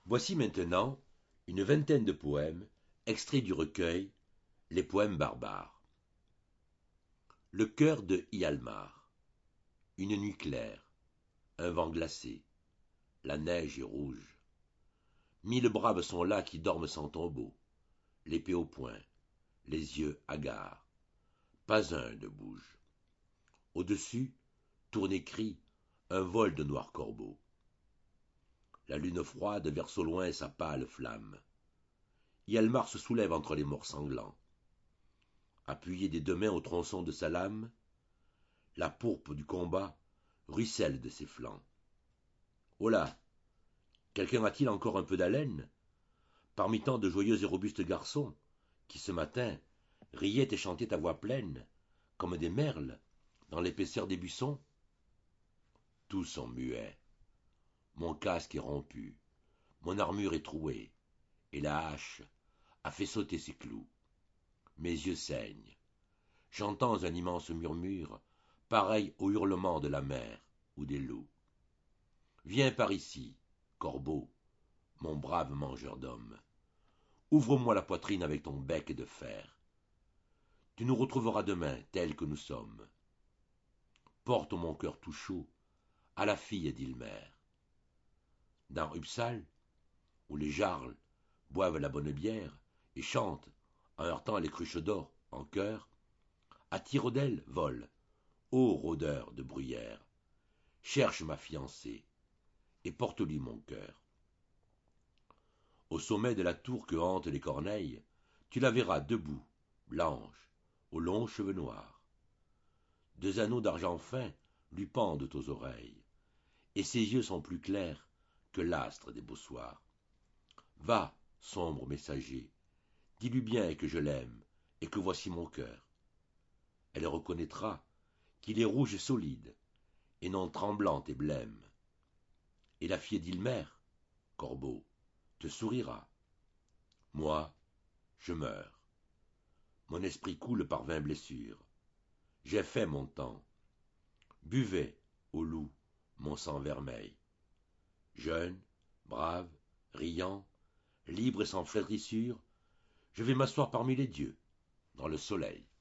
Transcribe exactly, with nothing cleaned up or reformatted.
Voici maintenant une vingtaine de poèmes extraits du recueil Les poèmes barbares. Le cœur de Hjalmar. Une nuit claire, un vent glacé, la neige est rouge. Mille braves sont là qui dorment sans tombeau, l'épée au poing, les yeux hagards. Pas un ne bouge. Au-dessus tourne et crie un vol de noirs corbeaux. La lune froide verse au loin sa pâle flamme. Hjalmar se soulève entre les morts sanglants. Appuyé des deux mains au tronçon de sa lame, la pourpre du combat ruisselle de ses flancs. Oh là! Quelqu'un a-t-il encore un peu d'haleine parmi tant de joyeux et robustes garçons qui, ce matin, riaient et chantaient à voix pleine, comme des merles, dans l'épaisseur des buissons? Tous sont muets. Mon casque est rompu, mon armure est trouée, et la hache a fait sauter ses clous. Mes yeux saignent. J'entends un immense murmure, pareil au hurlement de la mer ou des loups. Viens par ici, corbeau, mon brave mangeur d'hommes. Ouvre-moi la poitrine avec ton bec de fer. Tu nous retrouveras demain tels que nous sommes. Porte mon cœur tout chaud à la fille d'Ilmer. Dans Uppsal, où les jarls boivent la bonne bière et chantent en heurtant les cruches d'or en chœur, à tire-d'aile vole, ô rôdeur de bruyère, cherche ma fiancée et porte-lui mon cœur. Au sommet de la tour que hantent les corneilles, tu la verras debout, blanche, aux longs cheveux noirs. Deux anneaux d'argent fin lui pendent aux oreilles, et ses yeux sont plus clairs que l'astre des beaux soirs. Va, sombre messager, dis-lui bien que je l'aime et que voici mon cœur. Elle reconnaîtra qu'il est rouge et solide, et non tremblante et blême. Et la fille d'Ilmer, corbeau, te sourira. Moi, je meurs. Mon esprit coule par vingt blessures. J'ai fait mon temps. Buvez, ô loup, mon sang vermeil. Jeune, brave, riant, libre et sans flétrissure, je vais m'asseoir parmi les dieux, dans le soleil.